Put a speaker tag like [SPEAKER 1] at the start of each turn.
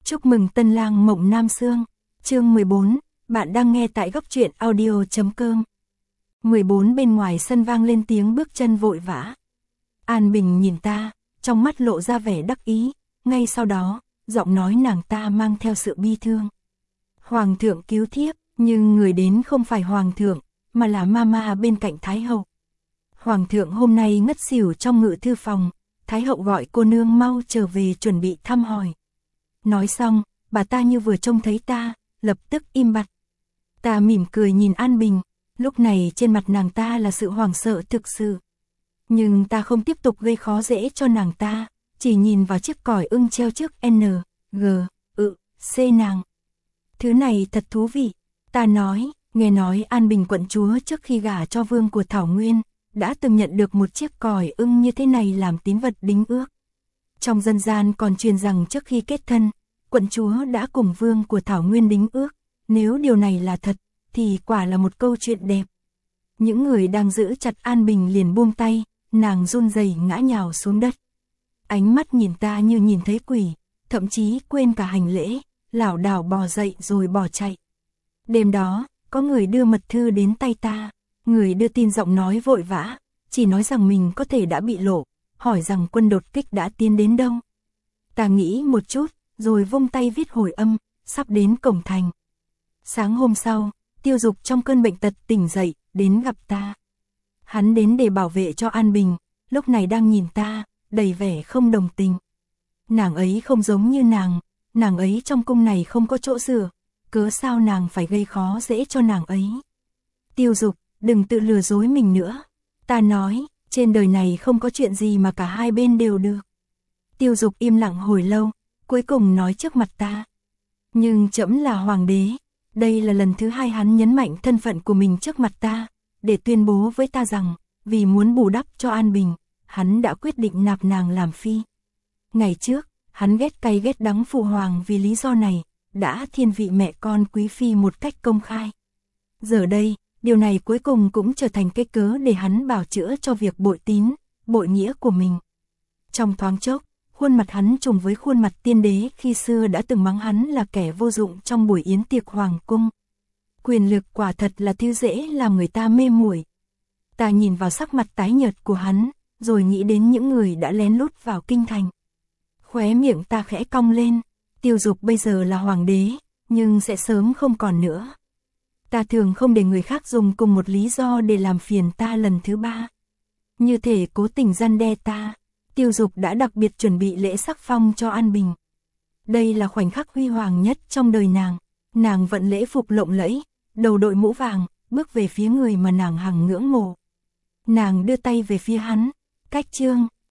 [SPEAKER 1] Chúc mừng tân lang mộng nam xương. Chương 14, bạn đang nghe tại góc truyện audio.com. 14 bên ngoài sân vang lên tiếng bước chân vội vã. An Bình nhìn ta, trong mắt lộ ra vẻ đắc ý, ngay sau đó, giọng nói nàng ta mang theo sự bi thương. Hoàng thượng cứu thiếp, nhưng người đến không phải hoàng thượng, mà là mama bên cạnh Thái hậu. Hoàng thượng hôm nay ngất xỉu trong ngự thư phòng, Thái hậu gọi cô nương mau trở về chuẩn bị thăm hỏi. Nói xong, bà ta như vừa trông thấy ta, lập tức im bặt. Ta mỉm cười nhìn An Bình, lúc này trên mặt nàng ta là sự hoảng sợ thực sự. Nhưng ta không tiếp tục gây khó dễ cho nàng ta, chỉ nhìn vào chiếc còi ưng treo trước N, G, C nàng. Thứ này thật thú vị, ta nói, nghe nói An Bình quận chúa trước khi gả cho vương của Thảo Nguyên, đã từng nhận được một chiếc còi ưng như thế này làm tín vật đính ước. Trong dân gian còn truyền rằng trước khi kết thân, quận chúa đã cùng vương của Thảo Nguyên đính ước, nếu điều này là thật, thì quả là một câu chuyện đẹp. Những người đang giữ chặt An Bình liền buông tay, nàng run rẩy ngã nhào xuống đất. Ánh mắt nhìn ta như nhìn thấy quỷ, thậm chí quên cả hành lễ, lảo đảo bò dậy rồi bỏ chạy. Đêm đó, có người đưa mật thư đến tay ta, người đưa tin giọng nói vội vã, chỉ nói rằng mình có thể đã bị lộ, hỏi rằng quân đột kích đã tiến đến đâu. Ta nghĩ một chút, rồi vung tay viết hồi âm, sắp đến cổng thành. Sáng hôm sau, Tiêu Dục trong cơn bệnh tật tỉnh dậy, đến gặp ta. Hắn đến để bảo vệ cho An Bình, lúc này đang nhìn ta, đầy vẻ không đồng tình. Nàng ấy không giống như nàng ấy trong cung này không có chỗ dựa, cớ sao nàng phải gây khó dễ cho nàng ấy. Tiêu Dục, đừng tự lừa dối mình nữa. Ta nói, trên đời này không có chuyện gì mà cả hai bên đều được. Tiêu Dục im lặng hồi lâu, cuối cùng nói trước mặt ta. Nhưng trẫm là hoàng đế. Đây là lần thứ hai hắn nhấn mạnh thân phận của mình trước mặt ta, để tuyên bố với ta rằng, vì muốn bù đắp cho An Bình, hắn đã quyết định nạp nàng làm phi. Ngày trước, hắn ghét cay ghét đắng phụ hoàng vì lý do này, đã thiên vị mẹ con quý phi một cách công khai. Giờ đây, điều này cuối cùng cũng trở thành cái cớ để hắn bào chữa cho việc bội tín, bội nghĩa của mình. Trong thoáng chốc, khuôn mặt hắn trùng với khuôn mặt tiên đế khi xưa đã từng mắng hắn là kẻ vô dụng trong buổi yến tiệc hoàng cung. Quyền lực quả thật là thứ dễ làm người ta mê muội. Ta nhìn vào sắc mặt tái nhợt của hắn, rồi nghĩ đến những người đã lén lút vào kinh thành. Khóe miệng ta khẽ cong lên, Tiêu Dục bây giờ là hoàng đế, nhưng sẽ sớm không còn nữa. Ta thường không để người khác dùng cùng một lý do để làm phiền ta lần thứ ba. Như thể cố tình răn đe ta, Tiêu Dục đã đặc biệt chuẩn bị lễ sắc phong cho An Bình. Đây là khoảnh khắc huy hoàng nhất trong đời nàng vận lễ phục lộng lẫy, đầu đội mũ vàng, bước về phía người mà nàng hằng ngưỡng mộ. Nàng đưa tay về phía hắn, cách chương,